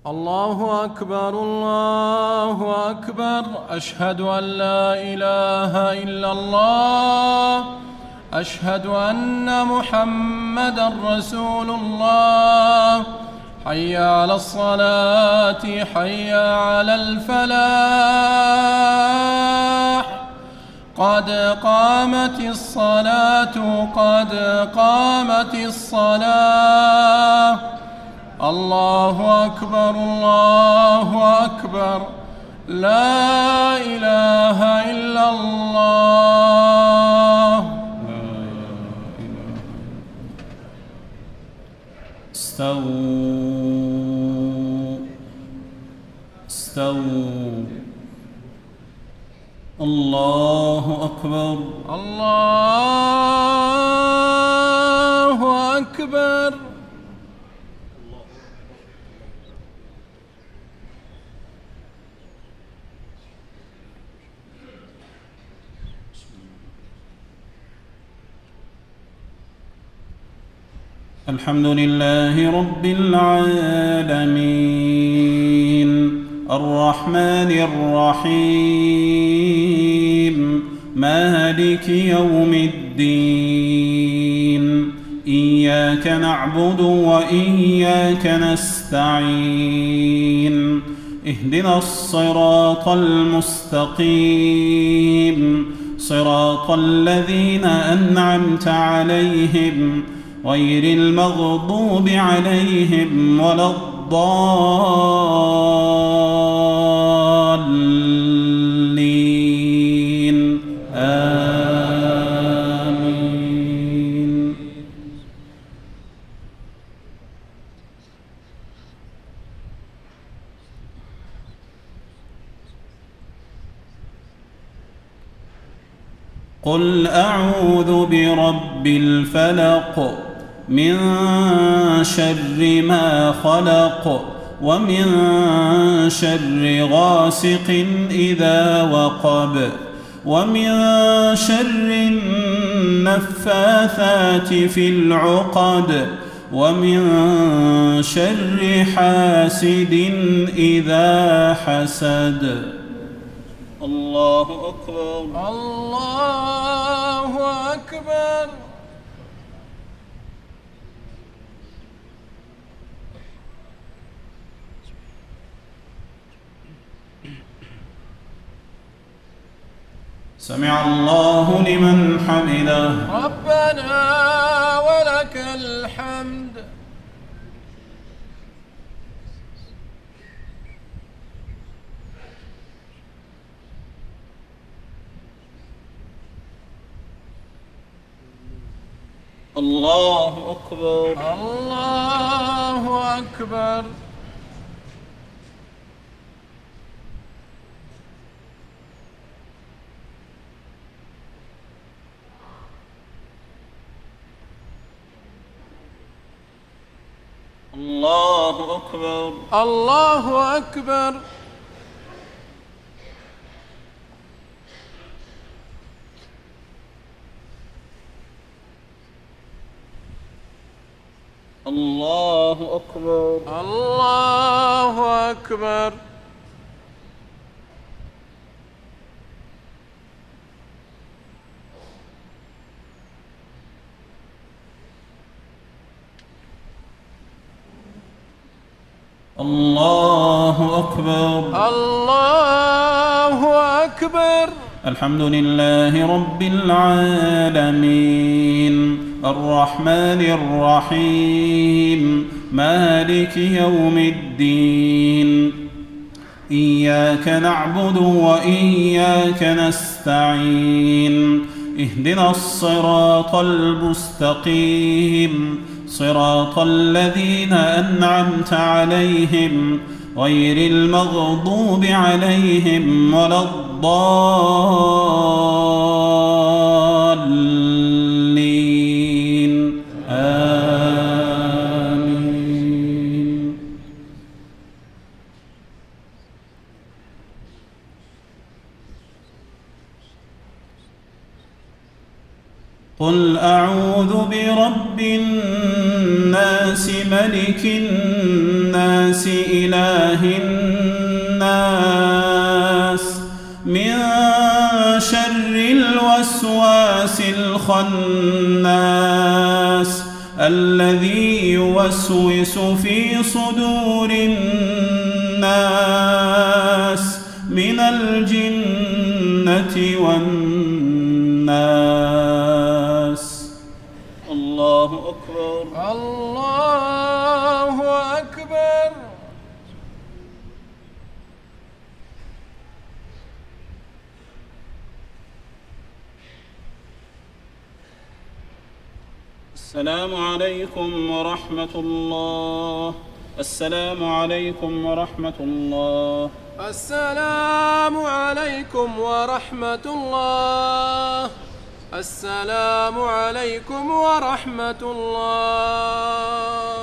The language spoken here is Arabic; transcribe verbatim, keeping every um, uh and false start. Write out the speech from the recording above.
الله أكبر الله أكبر. أشهد أن لا إله إلا الله. أشهد أن محمدًا رسول الله. حي على الصلاة حي على الفلاح. قد قامت الصلاة قد قامت الصلاة. الله أكبر الله أكبر. لا إله إلا الله. استووا استووا. الله أكبر الله أكبر. الحمد لله رب العالمين الرحمن الرحيم مالك يوم الدين. إياك نعبد وإياك نستعين. اهدنا الصراط المستقيم صراط الذين أنعمت عليهم غير المغضوب عليهم ولا الضالين. آمين. قل أعوذ برب الفلق من شر ما خلق ومن شر غاسق إذا وقب ومن شر النفاثات في العقد ومن شر حاسد إذا حسد. الله أكبر الله أكبر. سمع الله لمن حمده. ربنا ولك الحمد. الله أكبر الله أكبر. الله أكبر الله أكبر. الله أكبر الله أكبر. الله أكبر الله أكبر. الحمد لله رب العالمين الرحمن الرحيم مالك يوم الدين. إياك نعبد وإياك نستعين. اهدنا الصراط المستقيم صراط الذين أنعمت عليهم غير المغضوب عليهم ولا الضالين. آمين. قل أعوذ برب الناس ملك الناس الناس إله الناس من شر الوسواس الخناس الذي يوسوس في صدور الناس من الجنة والناس. الله أكبر. الله أكبر. السلام عليكم ورحمة الله. السلام عليكم ورحمة الله. السلام عليكم ورحمة الله. السلام عليكم ورحمة الله.